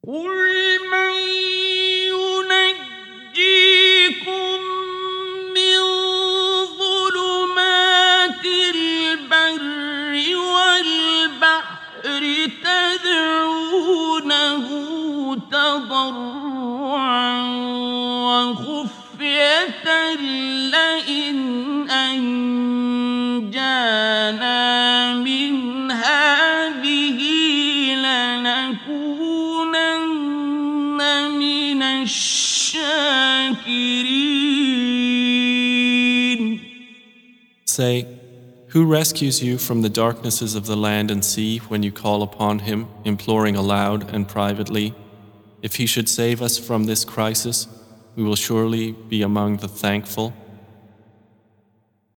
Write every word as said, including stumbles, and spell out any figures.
قل من ينجيكم من ظلمات البر والبحر تدعونه تضرعا وخفية لئن أنجانا من هذه لنكونن من الشاكرين. Say, who rescues you from the darknesses of the land and sea when you call upon him, imploring aloud and privately? If he should save us from this crisis, we will surely be among the thankful.